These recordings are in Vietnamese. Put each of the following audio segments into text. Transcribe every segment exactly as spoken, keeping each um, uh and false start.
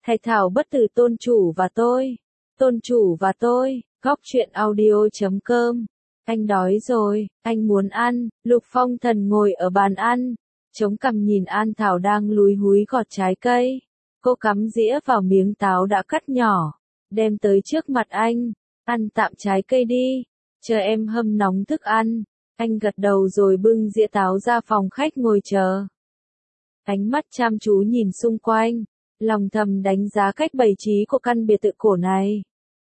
Thạch Thảo bất tử tôn chủ và tôi. Tôn chủ và tôi, góc truyện audio chấm com. Anh đói rồi, anh muốn ăn. Lục Phong Thần ngồi ở bàn ăn, chống cằm nhìn An Thảo đang lúi húi gọt trái cây. Cô cắm dĩa vào miếng táo đã cắt nhỏ, đem tới trước mặt anh. Ăn tạm trái cây đi, chờ em hâm nóng thức ăn. Anh gật đầu rồi bưng dĩa táo ra phòng khách ngồi chờ. Ánh mắt chăm chú nhìn xung quanh, lòng thầm đánh giá cách bày trí của căn biệt thự cổ này.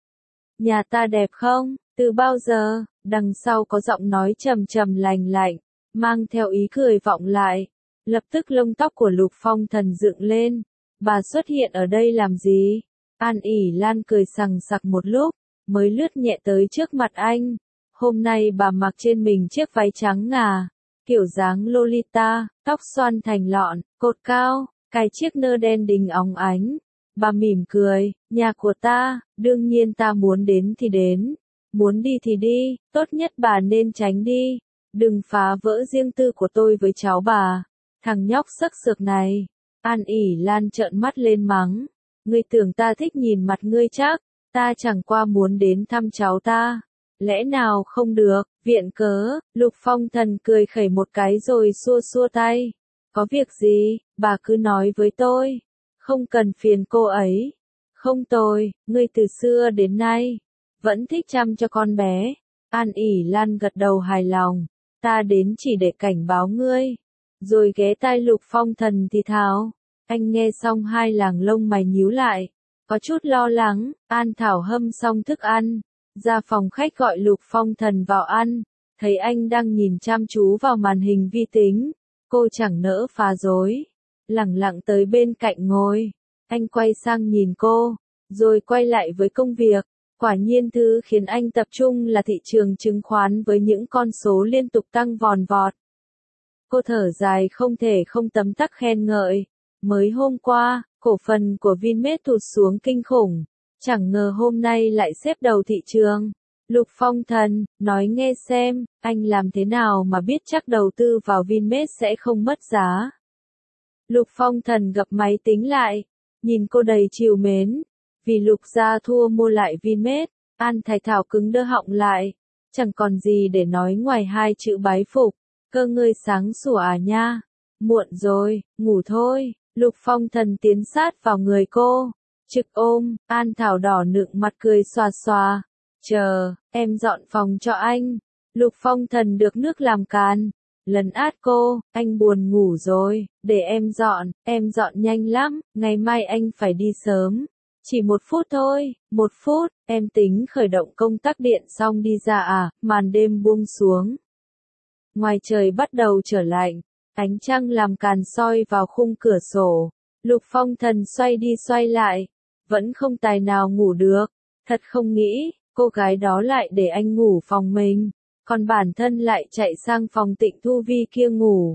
Nhà ta đẹp không? Từ bao giờ? Đằng sau có giọng nói trầm trầm lành lạnh, mang theo ý cười vọng lại. Lập tức lông tóc của Lục Phong Thần dựng lên. Bà xuất hiện ở đây làm gì? An ỉ Lan cười sằng sặc một lúc, mới lướt nhẹ tới trước mặt anh. Hôm nay bà mặc trên mình chiếc váy trắng ngà, kiểu dáng Lolita, tóc xoăn thành lọn, cột cao, cài chiếc nơ đen đính óng ánh. Bà mỉm cười, nhà của ta, đương nhiên ta muốn đến thì đến, muốn đi thì đi, tốt nhất bà nên tránh đi, đừng phá vỡ riêng tư của tôi với cháu bà, thằng nhóc sắc sược này. An ỉ Lan trợn mắt lên mắng, ngươi tưởng ta thích nhìn mặt ngươi chắc, ta chẳng qua muốn đến thăm cháu ta. Lẽ nào không được, viện cớ. Lục Phong Thần cười khẩy một cái rồi xua xua tay. Có việc gì, bà cứ nói với tôi, không cần phiền cô ấy. Không tôi, ngươi từ xưa đến nay, vẫn thích chăm cho con bé. An ỉ Lan gật đầu hài lòng, ta đến chỉ để cảnh báo ngươi. Rồi ghé tai Lục Phong Thần thì thào. Anh nghe xong hai làng lông mày nhíu lại, có chút lo lắng. An Thảo hâm xong thức ăn, ra phòng khách gọi Lục Phong Thần vào ăn, thấy anh đang nhìn chăm chú vào màn hình vi tính, cô chẳng nỡ phá rối, lẳng lặng tới bên cạnh ngồi. Anh quay sang nhìn cô, rồi quay lại với công việc. Quả nhiên thứ khiến anh tập trung là thị trường chứng khoán với những con số liên tục tăng vòn vọt. Cô thở dài không thể không tấm tắc khen ngợi. Mới hôm qua, cổ phần của Vinmec tụt xuống kinh khủng. Chẳng ngờ hôm nay lại xếp đầu thị trường. Lục Phong Thần, nói nghe xem, anh làm thế nào mà biết chắc đầu tư vào Vinmec sẽ không mất giá. Lục Phong Thần gập máy tính lại, nhìn cô đầy trìu mến. Vì Lục gia thua mua lại Vinmec, An Thạch Thảo cứng đơ họng lại. Chẳng còn gì để nói ngoài hai chữ bái phục. Cơ ngươi sáng sủa à nha. Muộn rồi, ngủ thôi. Lục Phong Thần tiến sát vào người cô, trực ôm. An Thảo đỏ nựng mặt cười xòa xòa. Chờ, em dọn phòng cho anh. Lục Phong Thần được nước làm càn, lấn át cô. Anh buồn ngủ rồi, để em dọn. Em dọn nhanh lắm, ngày mai anh phải đi sớm. Chỉ một phút thôi, một phút. Em tính khởi động công tắc điện xong đi ra à. Màn đêm buông xuống, ngoài trời bắt đầu trở lạnh. Ánh trăng làm càn soi vào khung cửa sổ. Lục Phong Thần xoay đi xoay lại, vẫn không tài nào ngủ được. Thật không nghĩ, cô gái đó lại để anh ngủ phòng mình, còn bản thân lại chạy sang phòng Tịnh Thu Vi kia ngủ.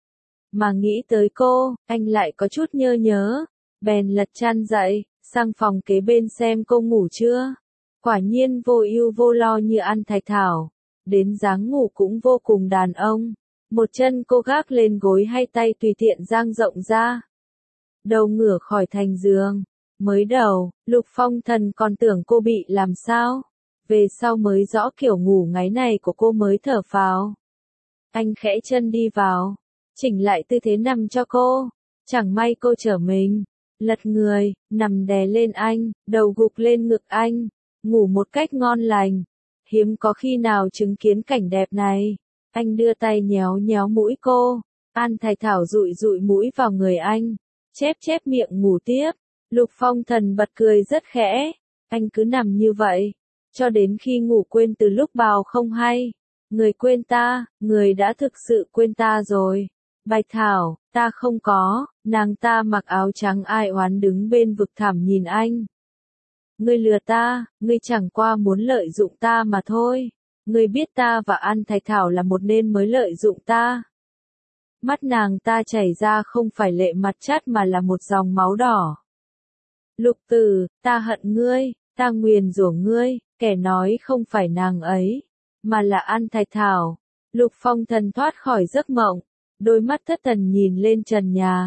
Mà nghĩ tới cô, anh lại có chút nhớ nhớ, bèn lật chăn dậy, sang phòng kế bên xem cô ngủ chưa. Quả nhiên vô ưu vô lo như An Thạch Thảo, đến dáng ngủ cũng vô cùng đàn ông. Một chân cô gác lên gối hay tay tùy tiện dang rộng ra. Đầu ngửa khỏi thành giường. Mới đầu, Lục Phong Thần còn tưởng cô bị làm sao. Về sau mới rõ kiểu ngủ ngáy này của cô mới thở phào. Anh khẽ chân đi vào, chỉnh lại tư thế nằm cho cô. Chẳng may cô trở mình, lật người, nằm đè lên anh, đầu gục lên ngực anh, ngủ một cách ngon lành. Hiếm có khi nào chứng kiến cảnh đẹp này. Anh đưa tay nhéo nhéo mũi cô. An Thạch Thảo dụi dụi mũi vào người anh, chép chép miệng ngủ tiếp. Lục Phong Thần bật cười rất khẽ. Anh cứ nằm như vậy, cho đến khi ngủ quên từ lúc bào không hay. Người quên ta, người đã thực sự quên ta rồi. Bạch Thảo, ta không có. Nàng ta mặc áo trắng ai oán đứng bên vực thẳm nhìn anh. Ngươi lừa ta, ngươi chẳng qua muốn lợi dụng ta mà thôi. Ngươi biết ta và An Thạch Thảo là một nên mới lợi dụng ta. Mắt nàng ta chảy ra không phải lệ mặt chát mà là một dòng máu đỏ. Lục Tử, ta hận ngươi, ta nguyền rủa ngươi. Kẻ nói không phải nàng ấy, mà là An Thạch Thảo. Lục Phong Thần thoát khỏi giấc mộng, đôi mắt thất thần nhìn lên trần nhà.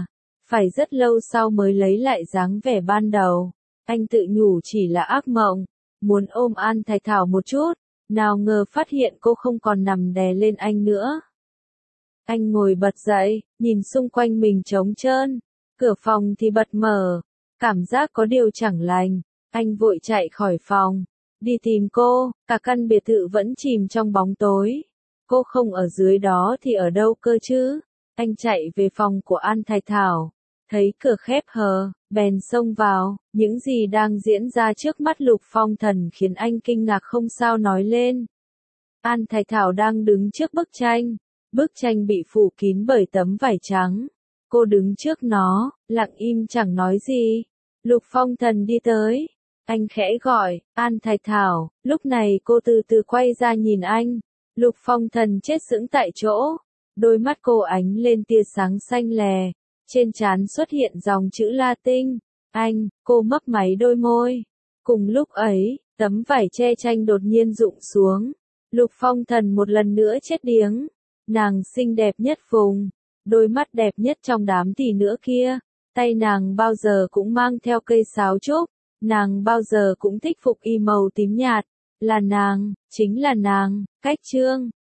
Phải rất lâu sau mới lấy lại dáng vẻ ban đầu. Anh tự nhủ chỉ là ác mộng, muốn ôm An Thái Thảo một chút, nào ngờ phát hiện cô không còn nằm đè lên anh nữa. Anh ngồi bật dậy, nhìn xung quanh mình trống trơn, cửa phòng thì bật mở, cảm giác có điều chẳng lành, anh vội chạy khỏi phòng, đi tìm cô, cả căn biệt thự vẫn chìm trong bóng tối. Cô không ở dưới đó thì ở đâu cơ chứ? Anh chạy về phòng của An Thái Thảo, thấy cửa khép hờ, bèn xông vào, những gì đang diễn ra trước mắt Lục Phong Thần khiến anh kinh ngạc không sao nói lên. An Thái Thảo đang đứng trước bức tranh, bức tranh bị phủ kín bởi tấm vải trắng. Cô đứng trước nó, lặng im chẳng nói gì. Lục Phong Thần đi tới, anh khẽ gọi, An Thái Thảo, lúc này cô từ từ quay ra nhìn anh. Lục Phong Thần chết sững tại chỗ, đôi mắt cô ánh lên tia sáng xanh lè, trên trán xuất hiện dòng chữ Latin, anh, cô mấp máy đôi môi. Cùng lúc ấy, tấm vải che tranh đột nhiên rụng xuống, Lục Phong Thần một lần nữa chết điếng. Nàng xinh đẹp nhất vùng, đôi mắt đẹp nhất trong đám tỷ nữ kia, tay nàng bao giờ cũng mang theo cây sáo trúc, nàng bao giờ cũng thích phục y màu tím nhạt, là nàng, chính là nàng, Cách Trương.